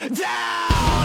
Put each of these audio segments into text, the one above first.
down.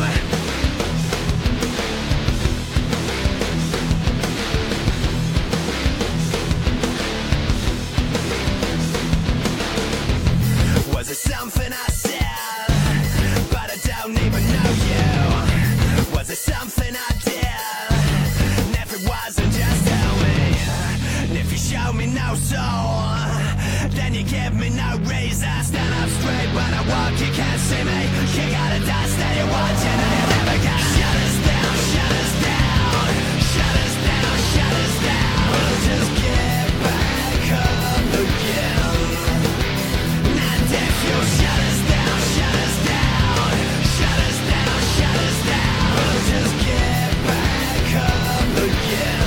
Was it something I said, but I don't even know you? Was it something I did, and if it wasn't, just tell me. And if you show me no soul, then you give me no reason. Stand up straight when I walk, you can't see me. You gotta die, stay watching, and you never can. Shut us down, shut us down. Shut us down, shut us down. We'll just get back up again. And if you shut us down, shut us down. Shut us down, shut us down. We'll just get back up again.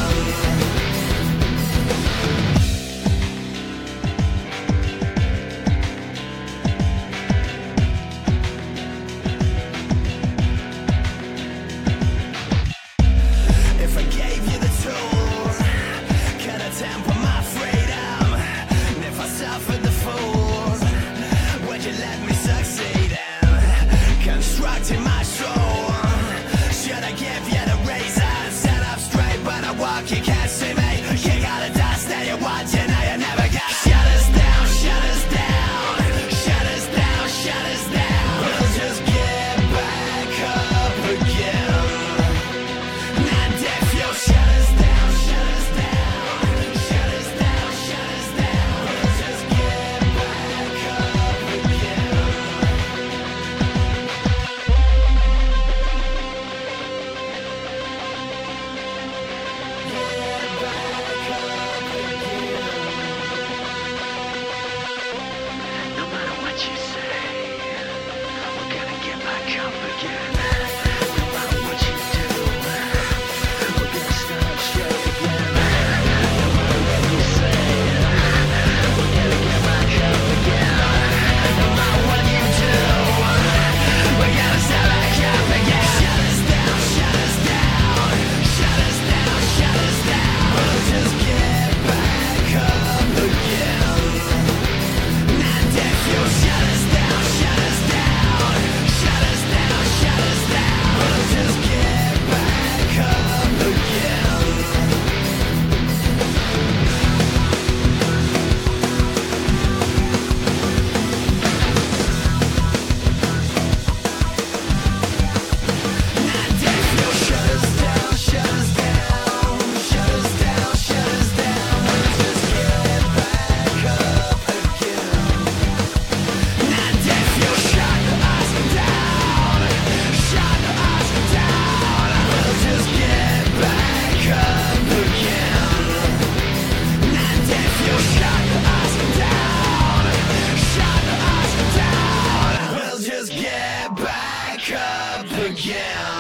If I gave you the tool, could I temper my freedom? And if I suffered the fool, would you let me succeed in constructing my soul? Should I give you the reason? Stand up straight when I walk, you can't see me. You gotta die, stay watching, now you never got. Shut us down, shut us down. Shut us down, shut us down. We'll just get back up again. And if you shut us down, shut us down. Shut us down, shut us down. We'll just get back up again. Get back up again. No matter what you say, we're gonna get back up again. No matter what you do, we're gonna stand straight again. No matter what you say, we're gonna get back up again. No matter what you do, we're gonna stand back up again. Shut us down, shut us down. Shut us down, shut us down. We'll just get back up again. And if you shut us down, shut us down. Shut us down, shut us down. We'll just get back up again. And if you shut us down, shut us down. Shut us down, shut us down. We'll just get back up again. And if you shut us down, shut us down, we'll just get back up again. And if you shut us down, shut us down, we'll just get back up again.